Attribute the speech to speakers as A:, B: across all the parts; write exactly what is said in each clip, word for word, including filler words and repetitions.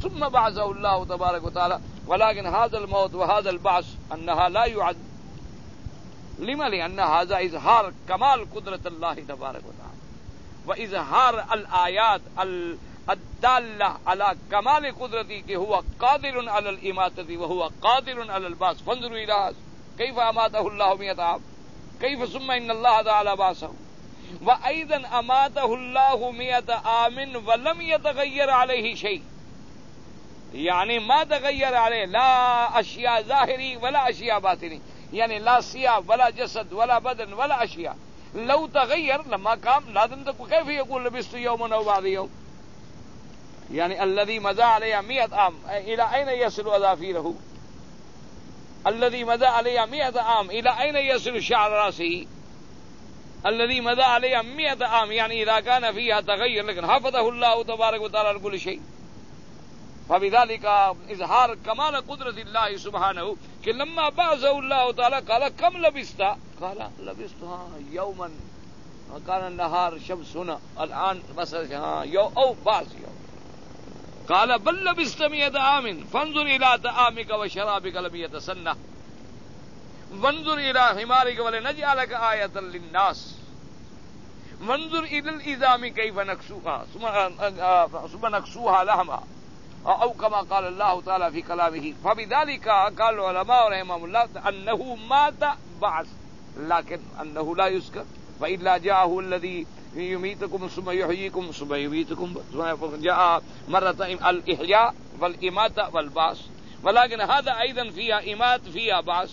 A: ثم بعثه الله تبارك وتعالى ولكن هذا الموت وهذا البعث أنها لا يعد. لما؟ لأن هذا إظهار كمال قدرة الله تبارك وتعالى وإظهار الآيات الدالة على كمال قدرته هو قادر على الإماتة وهو قادر على البعث. فانظروا إلى هذا كيف أماته الله مئة عام، كيف ثم إن الله تعالى بعثه. وأيضا أماته الله مئة عام ولم يتغير عليه شيء، يعني ما تغير عليه لا أشياء ظاهري ولا أشياء باطني، يعني لا ثياب ولا جسد ولا بدن ولا أشياء. لو تغير لما قام لازم تكون كيف يقول لبثت يوما أو بعض يوم، يعني الذي مضى عليه مئة عام إلى أين يصل أظافيره؟ الذي مضى عليه مئة عام إلى أين يصل شعر رأسه؟ الذي مضى عليه مئة عام يعني إذا كان فيها تغير لكن حفظه الله تبارك وتعالى على كل شيء. فبذلك إظهار كمال قدرة الله سبحانه کہ لما بعثه الله تعالى قال كم لبثت؟ قال لبثت يوما وكان النهار شمس هنا الآن بس يوم أو بعض يوم. قال بل لبثت مئة عام فانظر إلى طعامك وشرابك لم يتسنه وانظر إلى حمارك ولنجعلك آية للناس وانظر إلى العظام كيف نكسوها ثم نكسوها لحما أو كما قال الله تعالى في كلامه. فبذلك قال العلماء رحمهم الله أنه مات بعث لكن أنه لا يذكر، وإلا جاءه الذي يميتكم ثم يحييكم ثم يميتكم، جاء مرة الإحياء والإماتة والبعث، ولكن هذا أيضا فيها إمات فيها بعث.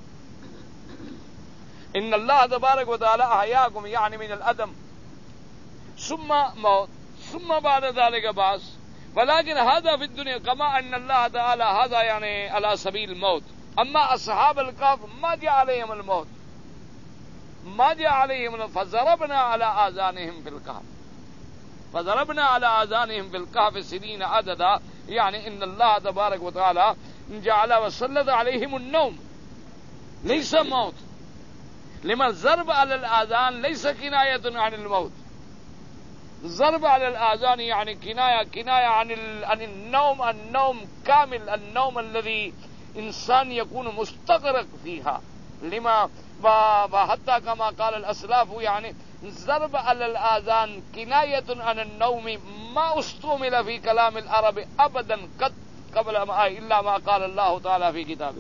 A: إن الله تبارك وتعالى أحياكم يعني من الأدم ثم موت ثم بعد ذلك بعث، ولكن هذا في الدنيا كما أن الله تعالى هذا يعني على سبيل الموت. أما أصحاب الكهف ما جاء عليهم الموت، ما جاء عليهم فضربنا على آذانهم في الكهف فضربنا على آذانهم في الكهف سنين عددا، يعني إن الله تبارك وتعالى جعل وسلط عليهم النوم ليس موت. لما الضرب على الآذان ليس كناية عن الموت، ضرب على الآذان يعني كناية كناية عن عن النوم، النوم كامل، النوم الذي إنسان يكون مستغرق فيها. لما وحتى كما قال الأسلاف يعني ضرب على الآذان كناية عن النوم ما استعمل في كلام العرب أبدا قد قبل ما إلا ما قال الله تعالى في كتابه،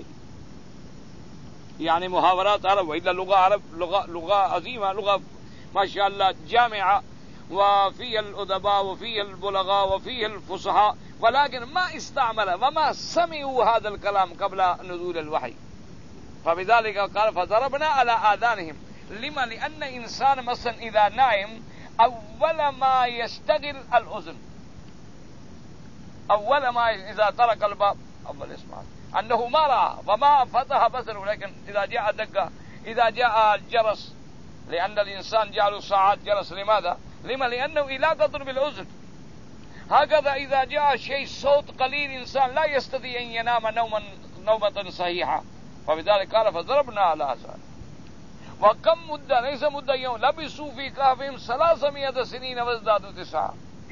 A: يعني محاورات عرب وإلا لغة عرب لغة لغة عظيمة، لغة ما شاء الله جامعة، وفي الأدباء وفي البلغاء وفي الفصحاء، ولكن ما استعمل وما سمعوا هذا الكلام قبل نزول الوحي. فبذلك قال فضربنا على آذانهم. لما؟ لأن إنسان مثلا إذا نائم أول ما يشتغل الأذن، أول ما إذا طرق الباب أول اسمع أنه ما رأى وما فتح بصره، لكن إذا جاء دقة إذا جاء الجرس، لأن الإنسان جعل ساعات جرس. لماذا؟ لما؟ لأنه علاقة بالأذن. هكذا إذا جاء شيء صوت قليل إنسان لا يستطيع أن ينام نوما نومة صحيحة. فبذلك قال فضربنا على آذانهم. وكم مدة ليس مدة يوم لبثوا في كهفهم ثلاثمائة سنين وازدادوا تسعة.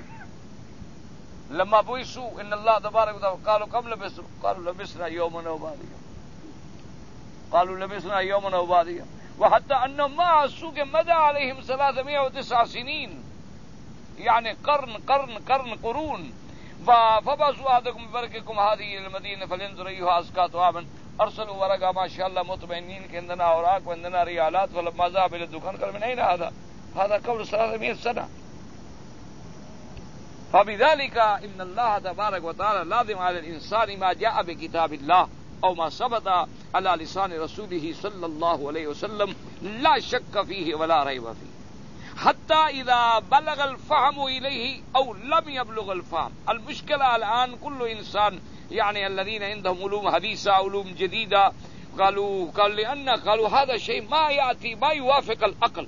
A: لما بعثوا إن الله تبارك وتعالى قالوا كم لبثتم؟ قالوا لبثنا يوما أو بعض يوم، قالوا لبثنا يوما أو بعض يوم. وحتى أنهم ما حسوا کہ مدى عليهم ثلاثمائة وتسع سنين، يعني قرن قرن قرن قرون. فبعثوا أحدكم ببرككم هذه المدينة فلينظر أيها أزكى طعاما أرسلوا ورقة ما شاء الله مطمئنين عندنا أوراق وعندنا ريالات. فلما ذهب إلى الدكان قال من أين هذا؟ هذا قبل ثلاثمائة سنة. فبذلك إن الله تبارك وتعالى لازم على الإنسان ما جاء بكتاب الله أو ما ثبت على لسان رسوله صلى الله عليه وسلم لا شك فيه ولا ريب فيه، حتى إذا بلغ الفهم إليه أو لم يبلغ الفهم. المشكلة الآن كل إنسان يعني الذين عندهم علوم حديثة علوم جديدة قالوا قال لأن قالوا هذا شيء ما يأتي ما يوافق العقل.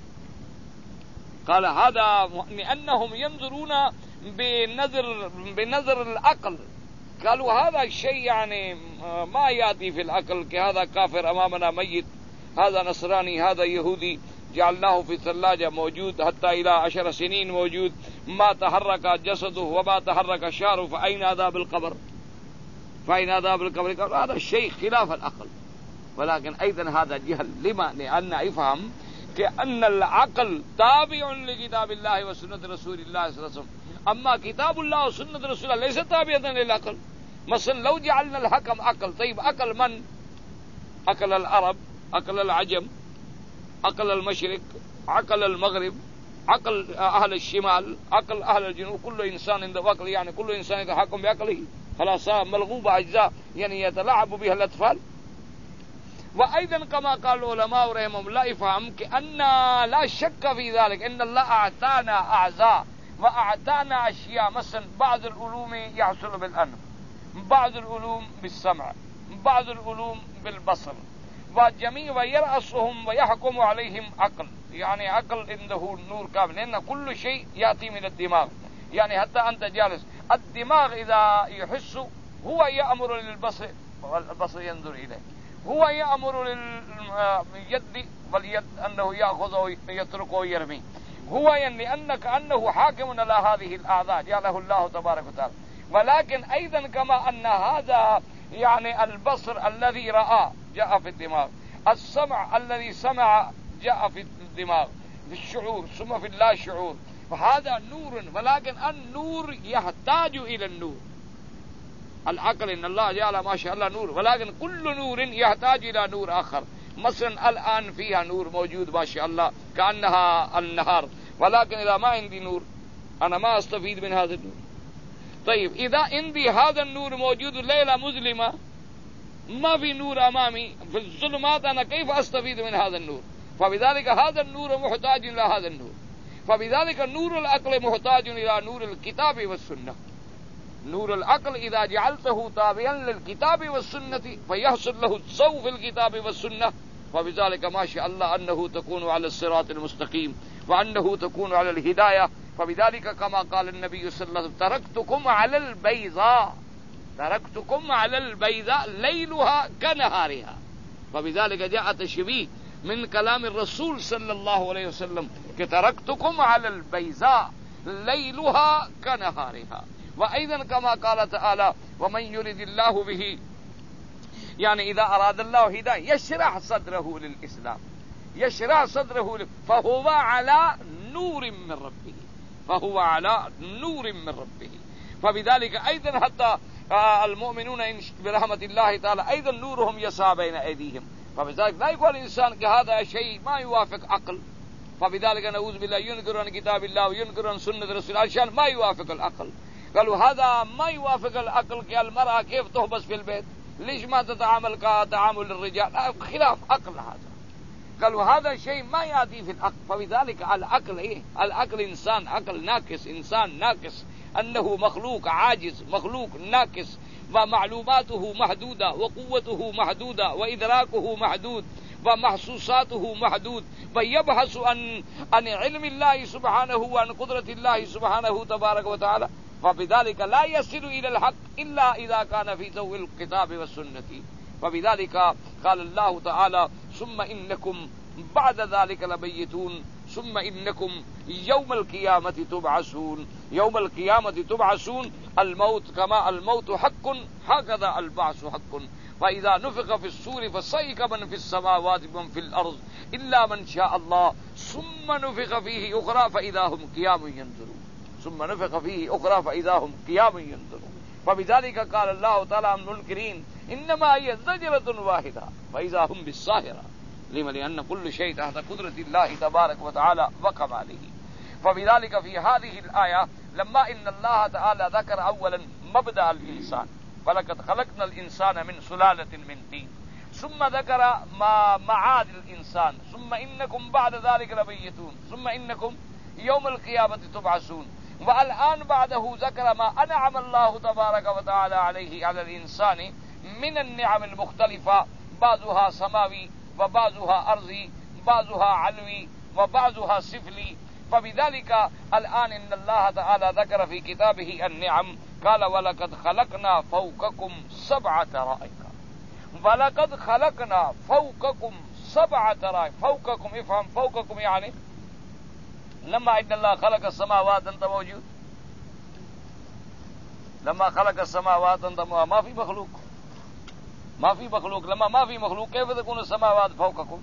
A: قال هذا لأنهم ينظرون بنظر بنظر العقل. قالوا هذا شيء يعني ما يأتي في العقل، كهذا كافر أمامنا ميت، هذا نصراني، هذا يهودي، جعلناه في الثلاجة موجود حتى إلى عشر سنين موجود، ما تحرك جسده وما تحرك شعره، فأين عذاب القبر؟ فأين عذاب القبر؟ هذا الشيء خلاف العقل. ولكن أيضا هذا جهل. لما؟ لأن يفهم كأن العقل تابع لكتاب الله وسنة رسول الله صلى الله عليه وسلم، أما كتاب الله وسنة رسول الله ليس تابعة للعقل. مثلا لو جعلنا الحكم عقل، طيب عقل من؟ عقل العرب، عقل العجم، عقل المشرق، عقل المغرب، عقل أهل الشمال، عقل أهل الجنوب، كل إنسان عنده عقل، يعني كل إنسان يتحكم بعقله، خلاص ملغوبة أجزاء يعني يتلاعب بها الأطفال. وأيضا كما قال العلماء رحمهم الله يفهم كأن لا شك في ذلك أن الله أعطانا أعزاء وأعطانا أشياء، مثلا بعض العلوم يحصل بالأنف، بعض العلوم بالسمع، بعض العلوم بالبصر، وجميع ويرأسهم ويحكم عليهم عقل، يعني عقل عنده نور كامل، لأن كل شيء يأتي من الدماغ. يعني حتى أنت جالس الدماغ إذا يحس هو يأمر للبصر والبصر ينظر إليه، هو يأمر لليد واليد أنه يأخذ ويترك ويرمي، هو يعني أنك أنه حاكم على هذه الأعضاء جعله الله تبارك وتعالى. ولكن أيضا كما أن هذا يعني البصر الذي رأى جاء في الدماغ، السمع الذي سمع جاء في الدماغ، في الشعور ثم في اللا شعور، فهذا نور. ولكن النور يحتاج إلى النور. العقل إن الله جعل ما شاء الله نور، ولكن كل نور يحتاج إلى نور آخر. مثلا الآن فيها نور موجود ما شاء الله كأنها النهار، ولكن إذا ما عندي نور أنا ما أستفيد من هذا النور. طيب إذا عندي هذا النور موجود ليلة مظلمة ما في نور أمامي في الظلمات، أنا كيف أستفيد من هذا النور؟ فبذلك هذا النور محتاج إلى هذا النور. فبذلك نور العقل محتاج إلى نور الكتاب والسنة. نور العقل إذا جعلته تابعا للكتاب والسنة فيحصل له الصو في الكتاب والسنة، فبذلك ما شاء الله أنه تكون على الصراط المستقيم وأنه تكون على الهداية. فبذلك كما قال النبي صلى الله عليه وسلم تركتكم على البيضاء، تركتكم على البيضاء ليلها كنهارها. فبذلك جاء تشبيه من كلام الرسول صلى الله عليه وسلم تركتكم على البيضاء ليلها كنهارها. وأيضا كما قال تعالى ومن يرد الله به، يعني إذا أراد الله هداية يشرح صدره للإسلام، يشرح صدره ل... فهو على نور من ربه، فهو على نور من ربه. فبذلك أيضا حتى المؤمنون برحمة الله تعالى أيضا نورهم يسعى بين أيديهم. فبذلك لا يقول الإنسان هذا شيء ما يوافق عقل، فبذلك نعوذ بالله ينكر عن كتاب الله وينكر عن سنة رسول الله عشان ما يوافق العقل. قالوا هذا ما يوافق العقل كالمرأة كيف تحبس في البيت، ليش ما تتعامل كتعامل الرجال، خلاف عقل هذا. قالوا هذا شيء ما يأتي في العقل. فبذلك العقل إيه؟ العقل إنسان عقل ناقص، إنسان ناقص، أنه مخلوق عاجز، مخلوق ناقص، ومعلوماته محدودة وقوته محدودة وإدراكه محدود ومحسوساته محدود، ويبحث عن عن علم الله سبحانه وعن قدرة الله سبحانه تبارك وتعالى. فبذلك لا يصل إلى الحق إلا إذا كان في ضوء الكتاب والسنة. فبذلك قال الله تعالى ثم إنكم بعد ذلك لميتون ثم إنكم يوم القيامة تبعثون. يوم القيامة تبعثون، الموت كما الموت حق هكذا البعث حق. فإذا نفخ في الصور فصيق من في السماوات ومن في الأرض إلا من شاء الله ثم نفخ فيه أخرى فإذا هم قيام ينظرون، ثم نفخ فيه أخرى فإذا هم قيام ينظرون. فبذلك قال الله تعالى عن المنكرين إنما هي زجرة واحدة فإذا هم بالساهرة. لما؟ لأن كل شيء تحت قدرة الله تبارك وتعالى وكماله. فبذلك في هذه الآية لما إن الله تعالى ذكر أولا مبدأ الإنسان ولقد خلقنا الإنسان من سلالة من طين، ثم ذكر ما معاد الإنسان، ثم إنكم بعد ذلك لميتون، ثم إنكم يوم القيامة تبعثون، والآن بعده ذكر ما أنعم الله تبارك وتعالى عليه على الإنسان من النعم المختلفة، بعضها سماوي وبعضها أرضي، بعضها علوي وبعضها سفلي. فبذلك الآن إن الله تعالى ذكر في كتابه النعم قال ولقد خلقنا فوقكم سبع طرائق، ولقد خلقنا فوقكم سبع طرائق فوقكم. افهم فوقكم يعني لما ان الله خلق السماوات انت موجود، لما خلق السماوات انت ما في مخلوق، ما في مخلوق، لما ما في مخلوق كيف تكون السماوات فوقكم؟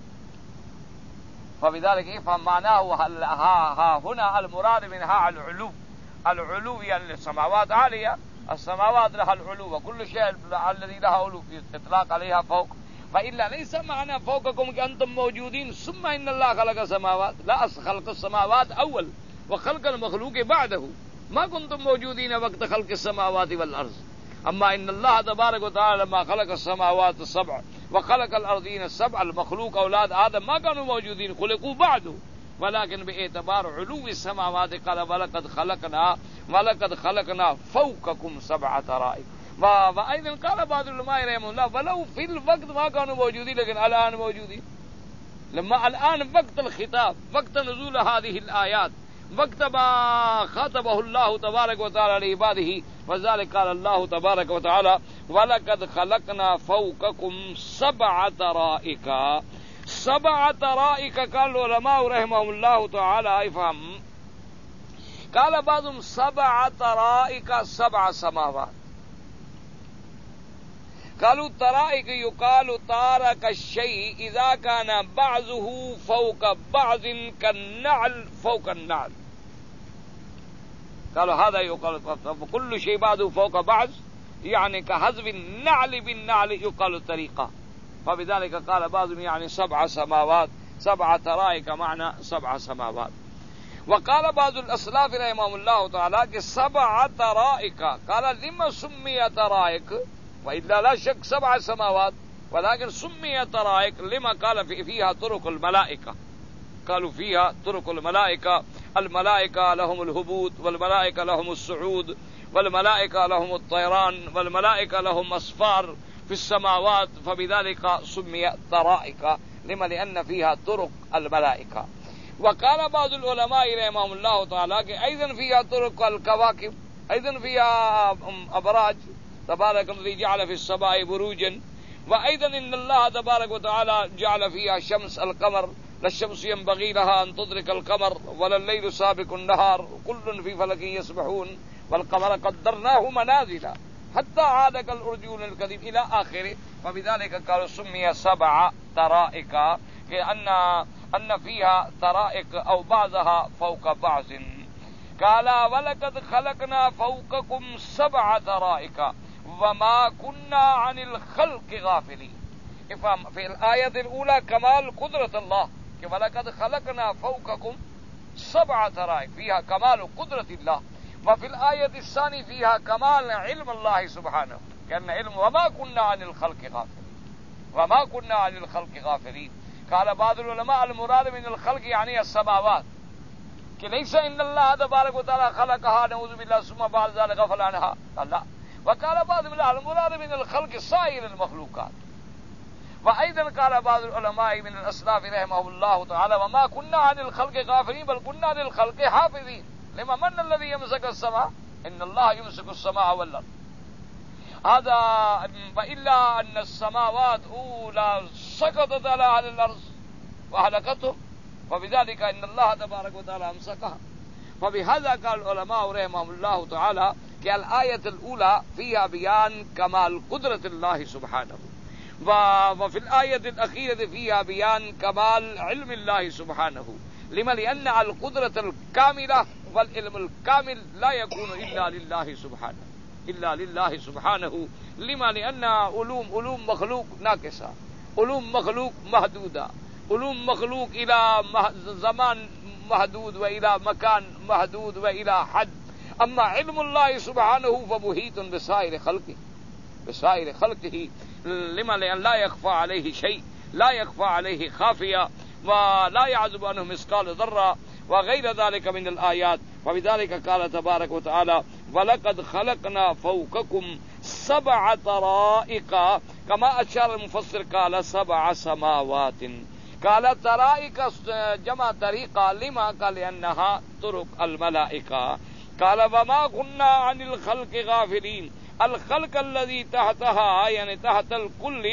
A: فبذلك افهم معناه. ها, ها هنا المراد منها العلو، العلو يعني السماوات عالية، السماوات لها العلو، وكل شيء الذي لها علو اطلاق عليها فوق. فإلا ليس معنى فوقكم كأنتم موجودين ثم إن الله خلق السماوات، لا، خلق السماوات أول وخلق المخلوق بعده، ما كنتم موجودين وقت خلق السماوات والأرض. أما إن الله تبارك وتعالى لما خلق السماوات السبع وخلق الأرضين السبع، المخلوق أولاد آدم ما كانوا موجودين، خلقوا بعده، ولكن باعتبار علو السماوات قال ولقد خلقنا ولقد خلقنا فوقكم سبع طرائق. وأيضا قال بعض العلماء رحمه الله ولو في الوقت ما كانوا موجودين لكن الآن موجودين. لما الآن وقت الخطاب، وقت نزول هذه الآيات، وقت ما خاطبه الله تبارك وتعالى لعباده، وذلك قال الله تبارك وتعالى ولقد خلقنا فوقكم سبع طرائق. سبع طرائق قال العلماء رحمهم الله تعالى افهم، قال بعضهم سبع طرائق سبع سماوات. قالوا طرائق يقال طارق الشيء إذا كان بعضه فوق بعض كالنعل فوق النعل. قالوا هذا يقال كل شيء بعضه فوق بعض يعني كحذف النعل بالنعل يقال طريقة. فبذلك قال بعضهم يعني سبع سماوات، سبع طرائق معنى سبع سماوات. وقال بعض الأسلاف رحمهم الله تعالى سبع طرائق، قال لما سمي طرائق؟ وإلا لا شك سبع سماوات، ولكن سمي طرائق لما قال في فيها طرق الملائكة. قالوا فيها طرق الملائكة، الملائكة لهم الهبوط، والملائكة لهم الصعود، والملائكة لهم الطيران، والملائكة لهم أسفار في السماوات، فبذلك سمي طرائق لما لأن فيها طرق الملائكة. وقال بعض العلماء رحمهم الله تعالى أيضا فيها طرق الكواكب، أيضا فيها أبراج تبارك الذي جعل في السماء بروجا. وأيضا إن الله تبارك وتعالى جعل فيها شمس القمر، لا الشمس ينبغي لها أن تدرك القمر ولا الليل سابق النهار كل في فلك يسبحون، والقمر قدرناه منازل حتى عاد كالأرجون القديم إلى آخره. فبذلك قالوا سمي سبع طرائق لأن أن فيها طرائق أو بعضها فوق بعض. قال ولقد خلقنا فوقكم سبع طرائق وما كنا عن الخلق غافلين. افهم في الآية الأولى كمال قدرة الله کہ ولقد خلقنا فوقكم سبع طرائق فيها كمال قدرة الله، وفي الآية الثانية فيها كمال علم الله سبحانه كأن علم وما كنا عن الخلق غافلين، وما كنا عن الخلق غافلين. قال بعض العلماء المراد من الخلق يعني السماوات، کہ ليس إن الله تبارك وتعالى خلقها نعوذ بالله ثم بعد ذلك غفل عنها، لا. وقال بعض المراد من الخلق سائر المخلوقات. وأيضا قال بعض العلماء من الأسلاف رحمه الله تعالى وما كنا عن الخلق غافلين بل كنا للخلق حافظين. لما من الذي يمسك السماء؟ إن الله يمسك السماء والأرض. هذا وإلا أن السماوات أولى سقطت على أهل الأرض وهلكتهم، فبذلك إن الله تبارك وتعالى أمسكها. فبهذا قال العلماء رحمهم الله تعالى کہ الآية الأولى فيها بيان كمال قدرة الله سبحانه، وفي الآية الأخيرة فيها بيان كمال علم الله سبحانه. لما لأن القدرة الكاملة والعلم الكامل لا يكون إلا لله سبحانه، إلا لله سبحانه. لما لأن علوم علوم مخلوق ناقصة، علوم مخلوق محدودة، علوم مخلوق إلى زمان محدود وإلى مكان محدود وإلى حد. أما علم الله سبحانه فمحيط بسائر خلقه، بسائر خلقه. لما لأن لا يخفى عليه شيء، لا يخفى عليه خافية، ولا يعزب عنه مثقال ذرة وغير ذلك من الآيات. وبذلك قال تبارك وتعالى ولقد خلقنا فوقكم سبع طرائق، كما أشار المفسر قال سبع سماوات. قال طرائق جمع طريقة، لما قال لأنها طرق الملائكة. قال وما كنا عن الخلق غافلين، الخلق الذي تحتها يعني تحت الكل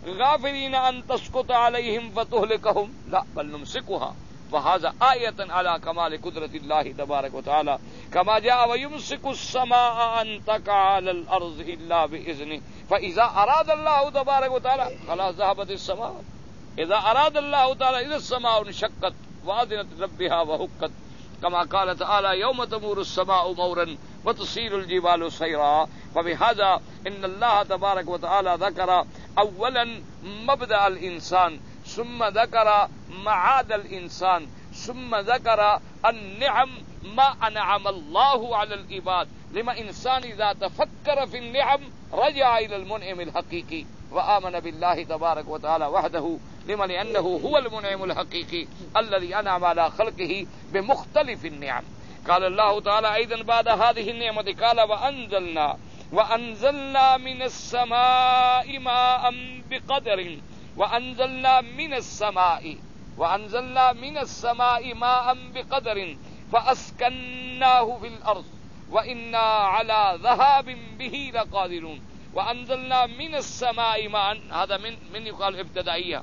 A: غافلين أن تسقط عليهم فتهلكهم لا بل نمسكها وهذا آية على كمال قدرة الله تبارك وتعالى كما جاء ويمسك السماء أن تقع على الأرض إلا بإذنه فإذا أراد الله تبارك وتعالى خلاص ذهبت السماء. إذا أراد الله تعالى إذا السماء انشقت وأذنت ربها وهقت كما قال تعالى يوم تمور السماء مورا وتصير الجبال سيرا. فبهذا إن الله تبارك وتعالى ذكر أولا مبدأ الإنسان ثم ذكر معاد الإنسان ثم ذكر النعم ما أنعم الله على العباد. لما إنسان إذا تفكر في النعم رجع إلى المنعم الحقيقي وآمن بالله تبارك وتعالى وحده. لما لأنه هو المنعم الحقيقي الذي أنعم على خلقه بمختلف النعم. قال الله تعالى أيضا بعد هذه النعمة قال وأنزلنا وأنزلنا من السماء ماء بقدر وأنزلنا من السماء وأنزلنا من السماء ماء بقدر فأسكناه في الأرض وإنا على ذهاب به لقادرون. وأنزلنا من السماء ماء هذا من من يقال ابتدائية.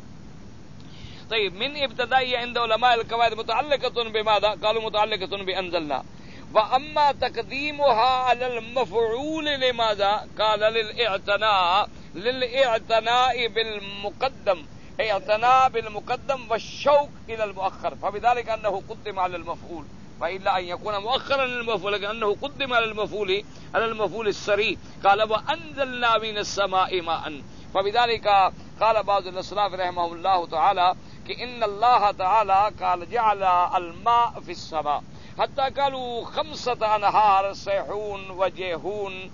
A: طيب من ابتدائية عند علماء القواعد متعلقة بماذا؟ قالوا متعلقة بأنزلنا. وأما تقديمها على المفعول لماذا؟ قال للإعتناء للإعتناء بالمقدم اعتناء بالمقدم والشوق إلى المؤخر فبذلك أنه قدم على المفعول وإلا أن يكون مؤخرا للمفعول لكنه قدم على المفعول على المفعول السري. قال وأنزلنا من السماء ماء فبذلك قال بعض الأسلاف رحمه الله تعالى إن الله تعالى قال جعل الماء في السماء حتى قالوا خمسة أنهار صيحون وجيهون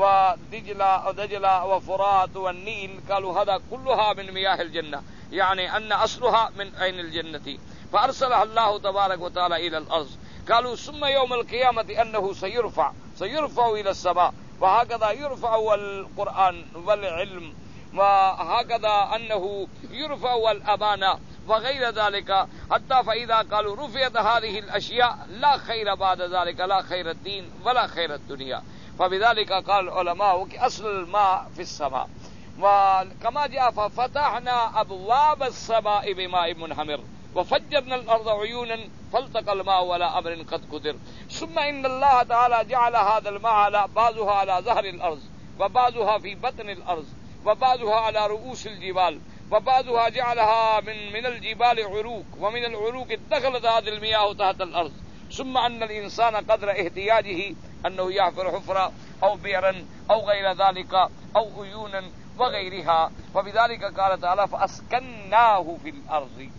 A: ودجلة ودجلة وفرات والنيل قالوا هذا كلها من مياه الجنة يعني أن أصلها من عين الجنة فأرسلها الله تبارك وتعالى إلى الأرض. قالوا ثم يوم القيامة أنه سيرفع سيرفع إلى السماء وهكذا يرفع القرآن والعلم وهكذا أنه يرفع الأمانة وغير ذلك حتى فإذا قالوا رفعت هذه الأشياء لا خير بعد ذلك لا خير الدين ولا خير الدنيا. فبذلك قال العلماء أصل الماء في السماء. وكما جاء ففتحنا أبواب السماء بماء منهمر وفجرنا الأرض عيونا فالتقى الماء على أمر قد قدر. ثم إن الله تعالى جعل هذا الماء على بعضها على ظهر الأرض وبعضها في بطن الأرض وبعضها على رؤوس الجبال وبعضها جعلها من من الجبال عروق ومن العروق دخلت هذه المياه تحت الأرض. ثم أن الإنسان قدر احتياجه أنه يحفر حفرة أو بئرا أو غير ذلك أو عيونا وغيرها. فبذلك قال تعالى فأسكناه في الأرض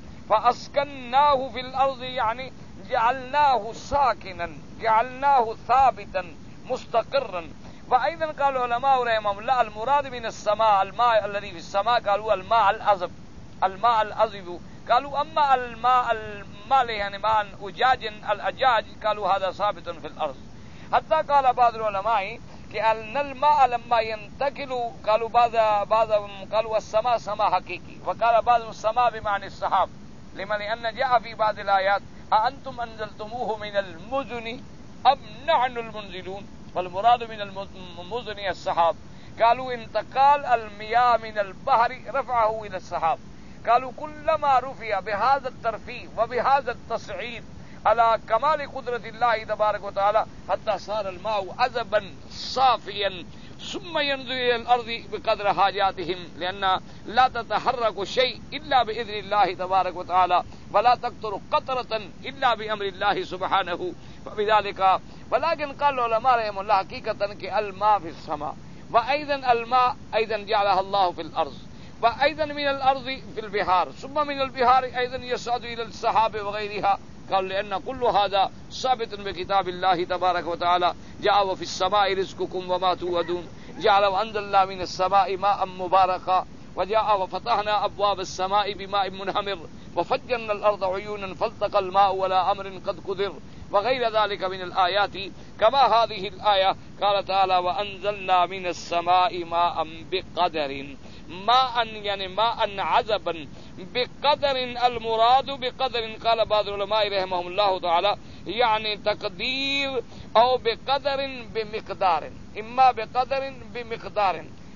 A: فأسكناه في الأرض يعني جعلناه ساكنا جعلناه ثابتا مستقرا. وأيضا قال العلماء رحمهم الله المراد من السماء الماء الذي في السماء قالوا الماء العذب الماء العذب. قالوا أما الماء المالح يعني ماء أجاج الأجاج قالوا هذا ثابت في الأرض. حتى قال بعض العلماء أن الماء لما ينتقل قالوا بعض بعضهم قالوا السماء سماء حقيقي وقال بعض السماء بمعنى السحاب. لما لأن جاء في بعض الآيات أأنتم أنزلتموه من المزن أم نحن المنزلون والمراد من المزن السحاب. قالوا انتقال المياه من البحر رفعه إلى السحاب. قالوا كلما رفع بهذا الترفيه وبهذا التصعيد على كمال قدرة الله تبارك وتعالى حتى صار الماء عذبا صافيا ثم ينزل إلى الأرض بقدر حاجاتهم لأن لا تتحرك شيء إلا بإذن الله تبارك وتعالى ولا تقطر قطرة إلا بأمر الله سبحانه. فبذلك ولكن قال العلماء رحمهم الله حقيقة كالماء في السماء وأيضا الماء أيضا جعلها الله في الأرض وأيضا من الأرض في البحار ثم من البحار أيضا يصعد إلى السحاب وغيرها. قال لأن كل هذا ثابت بكتاب الله تبارك وتعالى جاء وفي السماء رزقكم وما توعدون جعل وأنزلنا من السماء ماء مباركا وجاء وفتحنا أبواب السماء بماء منهمر وفجرنا الأرض عيونا فالتقى الماء على أمر قد قدر وغير ذلك من الآيات. كما هذه الآية قال تعالى وأنزلنا من السماء ماء بقدر ماء يعني ماء عذبا بقدر. المراد بقدر قال بعض العلماء رحمهم الله تعالى يعني تقدير أو بقدر بمقدار إما بقدر بمقدار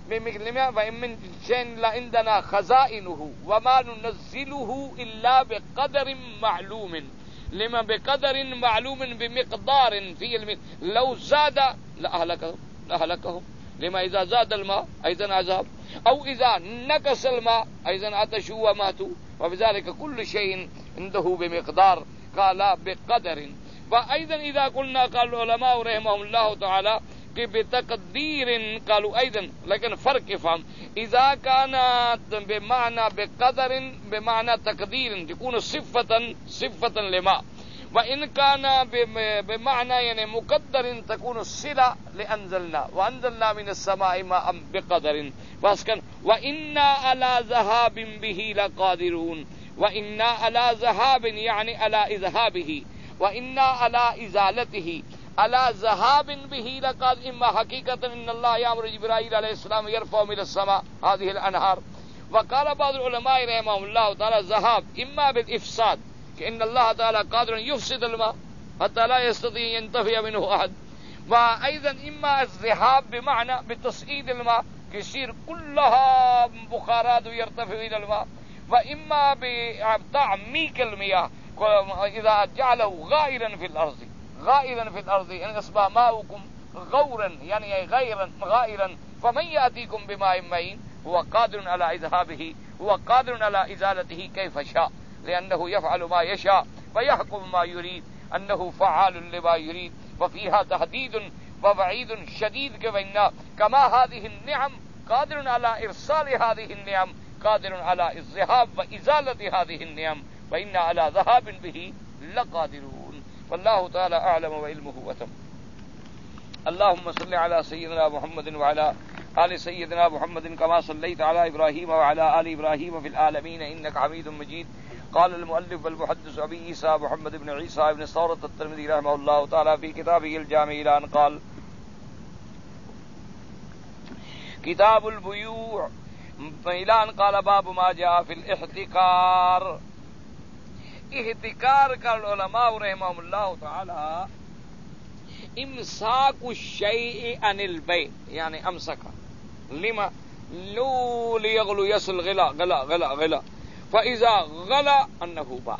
A: بمثل ما وإن من شيء عندنا خزائنه وما ننزله إلا بقدر معلوم لما بقدر معلوم بمقدار في الماء لو زاد لأهلكهم لأهلكهم لما إذا زاد الماء أيضا عذاب أو إذا نقص الماء أيضا عطشوا وماتوا وبذلك كل شيء عنده بمقدار قال بقدر. وأيضا إذا قلنا قال العلماء رحمهم الله تعالى کہ بتقدیر قالوا أيضا لیکن فرق افهم إذا كانت بمعنى بقدر بمعنى تقدير تكون صفة صفة لما وإن كان بمعنى يعني مقدر تكون الصلة لأنزلنا وأنزلنا من السماء ماء بقدر واسكن وإنا على ذهاب به لقادرون وإنا على ذهاب يعني على إذهابه وإنا على إزالته على ذهاب به لقادر. إما حقيقة إن الله يأمر جبرائيل عليه السلام يرفع من السماء هذه الأنهار. وقال بعض العلماء رحمهم الله تعالى ذهاب إما بالإفساد إن الله تعالى قادر يفسد الماء حتى لا يستطيع ينتفع منه أحد. وأيضا إما الذهاب بمعنى بتصعيد الماء يصير كلها بخارات يرتفع إلى الماء. وإما بتعميق المياه إذا جعله غائرا في الأرض غائرا في الأرض إن أصبح ماؤكم غورا يعني غيرا غائرا فمن يأتيكم بماء معين هو قادر على إذهابه هو قادر على إزالته كيف شاء لأنه يفعل ما يشاء ويحكم ما يريد أنه فعال لما يريد. وفيها تهديد ووعيد شديد كما كما هذه النعم قادر على إرسال هذه النعم قادر على الذهاب وإزالة هذه النعم وإنا على ذهاب به لقادرون. والله تعالى أعلم وعلمه وتم. اللهم صل على سيدنا محمد وعلى آل سيدنا محمد كما صليت على إبراهيم وعلى آل إبراهيم في العالمين إنك حميد مجيد. قال المؤلف والمحدث أبي عيسى محمد بن عيسى بن ثورة الترمذي رحمه الله تعالى في كتابه الجامع الآن قال كتاب البيوع فإلان قال باب ما جاء في الاحتكار. احتکار کا علماء رحمهم اللہ تعالی امساک الشیء عن البیع یعنی امسکا لما لو لیغلو یسل غلا غلا غلا غلا فاذا غلا انه باع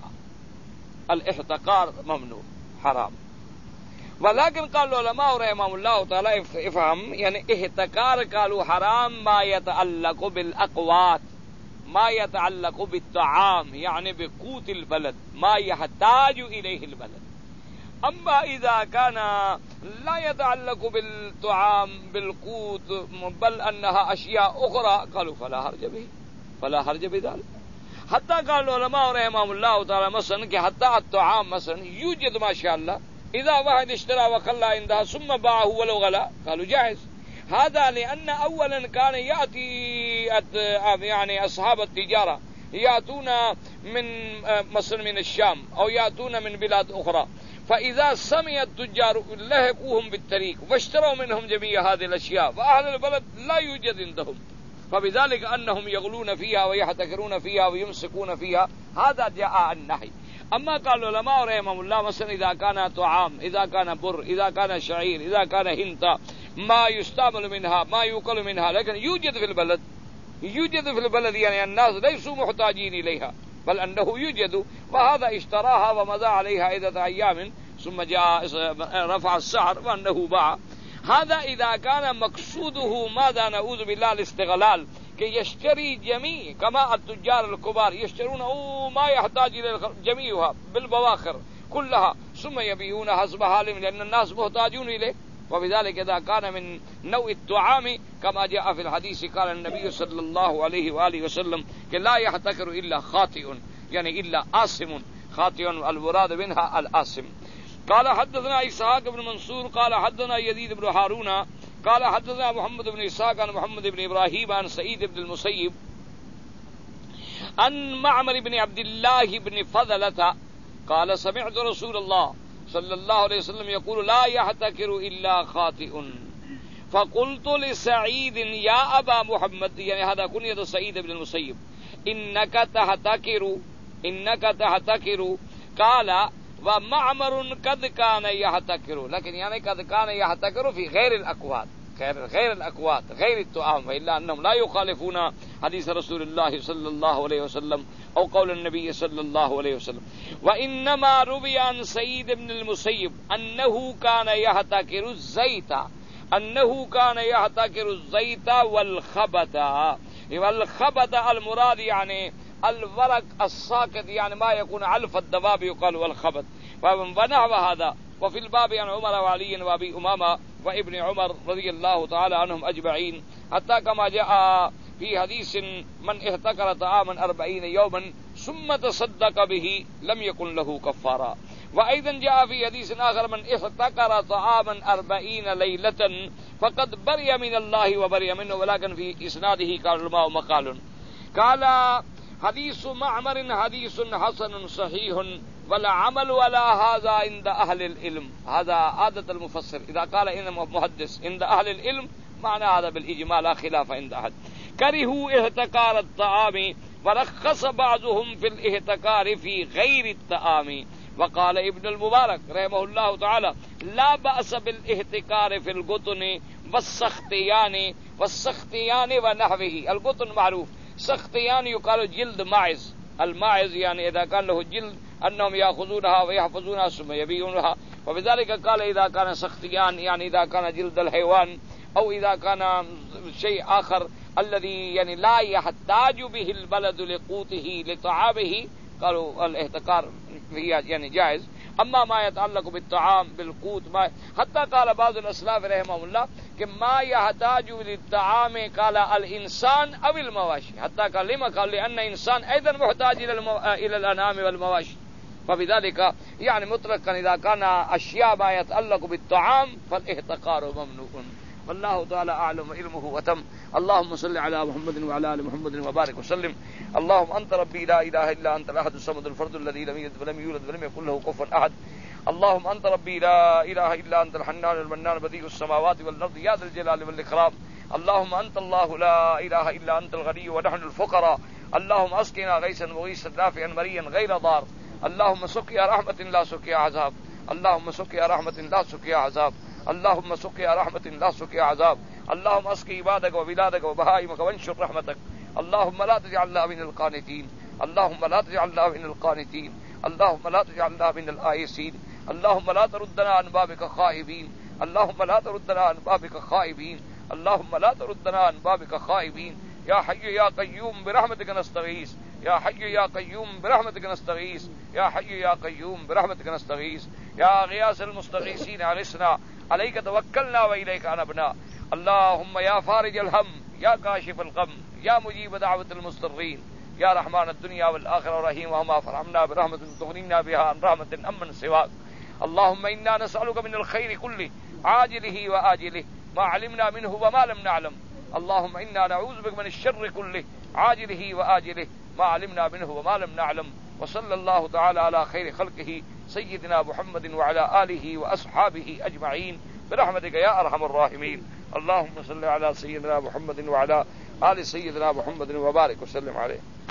A: الاحتکار ممنوع حرام. ولكن قال العلماء رحمهم الله تعالی افهم یعنی احتکار قالوا حرام ما يتعلق بالاقوات ما يتعلق بالطعام يعني بقوت البلد ما يحتاج إليه البلد. أما إذا كان لا يتعلق بالطعام بالقوت بل أنها أشياء أخرى قالوا فلا حرج به فلا حرج بذلك. حتى قال العلماء رحمهم الله تعالى مثلا کہ حتى الطعام مثلا يوجد ما شاء الله إذا واحد اشترى وخلى عندها ثم باعه ولو غلا قالوا جائز. هذا لأن أولا كان يأتي يعني أصحاب التجارة يأتون من مثلا من الشام أو يأتون من بلاد أخرى فإذا سمع التجار لحقوهم بالطريق واشتروا منهم جميع هذه الأشياء وأهل البلد لا يوجد عندهم فبذلك أنهم يغلون فيها ويحتكرون فيها ويمسكون فيها هذا جاء النهي. أما قال العلماء رحمهم الله مثلا إذا كان طعام إذا كان بر إذا كان شعير إذا كان هنتا ما يستعمل منها ما يوكل منها لكن يوجد في البلد يوجد في البلد يعني الناس ليسوا محتاجين إليها بل أنه يوجد وهذا اشتراها ومضى عليها عدة أيام ثم جاء رفع السعر وأنه باع. هذا إذا كان مقصوده ماذا نعوذ بالله الاستغلال کہ يشتري جميع كما التجار الكبار يشترون ما يحتاج إلى جميعها بالبواخر كلها ثم يبيعون حسب حالهم لأن الناس محتاجون إليه. وبذلك إذا كان من نوع الطعام كما جاء في الحديث قال النبي صلى الله عليه وآله وسلم کہ لا يحتكر إلا خاطئ يعني إلا آثم خاطئ المراد منها الآثم. قال حدثنا إسحاق بن منصور قال حدثنا يزيد بن هارون قال حدثنا محمد بن إسحاق عن محمد بن إبراهيم عن سعيد بن المسيب عن معمر بن عبد الله بن فضلة قال سمعت رسول الله صلى الله عليه وسلم يقول لا يحتكر إلا خاطئ فقلت لسعيد يا أبا محمد يعني هذا كنية سعيد بن المسيب إنك تحتكر إنك تحتكر قال ومعمر قد كان يحتكر لكن يعني قد كان يحتكر في غير الأقوات غير الأكوات غير الطعام، وإلا أنهم لا يخالفون حديث رسول الله صلى الله عليه وسلم أو قول النبي صلى الله عليه وسلم. وإنما روي عن سعيد بن المسيب أنه كان يحتكر الزيت أنه كان يحتكر الزيت والخبث. والخبث المراد يعني الورق الساقط، يعني ما يكون علف الدواب يقال والخبث ونحو هذا. وفي الباب عن عمر وعلي وابي امامه وابن عمر رضي الله تعالى عنهم اجمعين، حتى كما جاء في حديث من احتكر طعاما أربعين يوما ثم تصدق به لم يكن له كفارا. وايضا جاء في حديث اخر من احتكر طعاما أربعين ليله فقد برئ من الله وبرئ منه، ولكن في اسناده قال العلماء مقال. قال حديث معمر حديث حسن صحيح والعمل على هذا عند أهل العلم. هذا عادة المفسر إذا قال إن محدث عند أهل العلم معنى هذا بالإجماع لا خلاف عند أحد. كرهوا احتكار الطعام ورخص بعضهم في الاحتكار في غير الطعام. وقال ابن المبارك رحمه الله تعالى لا بأس بالاحتكار في القطن والسختيان والسختيان ونحوه. القطن معروف، سختيان يقال جلد ماعز. الماعز يعني إذا كان له جلد أنهم يأخذونها ويحفظونها ثم يبيعونها. وبذلك قال إذا كان سختيان يعني إذا كان جلد الحيوان أو إذا كان شيء آخر الذي يعني لا يحتاج به البلد لقوته لطعامه، قالوا الاحتكار هي يعني جائز. أما ما يتعلق بالطعام بالقوت ما، حتى قال بعض الأسلاف رحمه الله کہ ما يحتاج للطعام قال الإنسان أو المواشي، حتى قال لما قال لأن إنسان أيضا محتاج إلى المو... إلى الأنعام والمواشي. فبذلك يعني مطلقا إذا كان أشياء ما يتعلق بالطعام فالاحتكار ممنوع. والله تعالى أعلم علمه وتم. اللهم صل على محمد وعلى آل محمد وبارك وسلم. اللهم أنت ربي لا إله إلا أنت الأحد الصمد الفرد الذي لم يلد ولم يولد ولم يكن له كفوا أحد. اللهم أنت ربي لا إله إلا أنت الحنان المنان بديع السماوات والأرض يا ذا الجلال والإكرام. اللهم أنت الله لا إله إلا أنت الغني ونحن الفقراء. اللهم أسقنا غيثا مغيثا دافئا مريا غير ضار. اللهم سقيا رحمة لا سقيا عذاب. اللهم سقيا رحمة لا سقيا عذاب. اللهم سقيا رحمة لا سقيا عذاب. اللهم اسقي عبادك وبلادك وبهائمك وانشر رحمتك. اللهم لا تجعلنا من القانتين. اللهم لا تجعلنا من القانتين. اللهم لا تجعلنا من الآيسين. اللهم لا تردنا عن بابك خائبين. اللهم لا تردنا عن بابك خائبين. اللهم لا تردنا عن بابك خائبين. يا حي يا قيوم برحمتك نستغيث. يا حي يا قيوم برحمتك نستغيث. يا حي يا قيوم برحمتك نستغيث. يا غياث المستغيثين أغثنا عليك توكلنا وإليك أنبنا. اللهم يا فارج الهم يا كاشف الغم يا مجيب دعوة المضطرين يا رحمن الدنيا والآخرة ورحيمهما فرحمنا برحمة تغنينا بها عن رحمة أمن سواك. اللهم إنا نسألك من الخير كله عاجله وآجله ما علمنا منه وما لم نعلم. اللهم إنا نعوذ بك من الشر كله عاجله وآجله ما علمنا منه وما لم نعلم. وصلى الله تعالى على خير خلقه سيدنا محمد وعلى آله وأصحابه أجمعين برحمتك يا أرحم الراحمين. اللهم صل على سيدنا محمد وعلى آل سيدنا محمد وبارك وسلم عليه.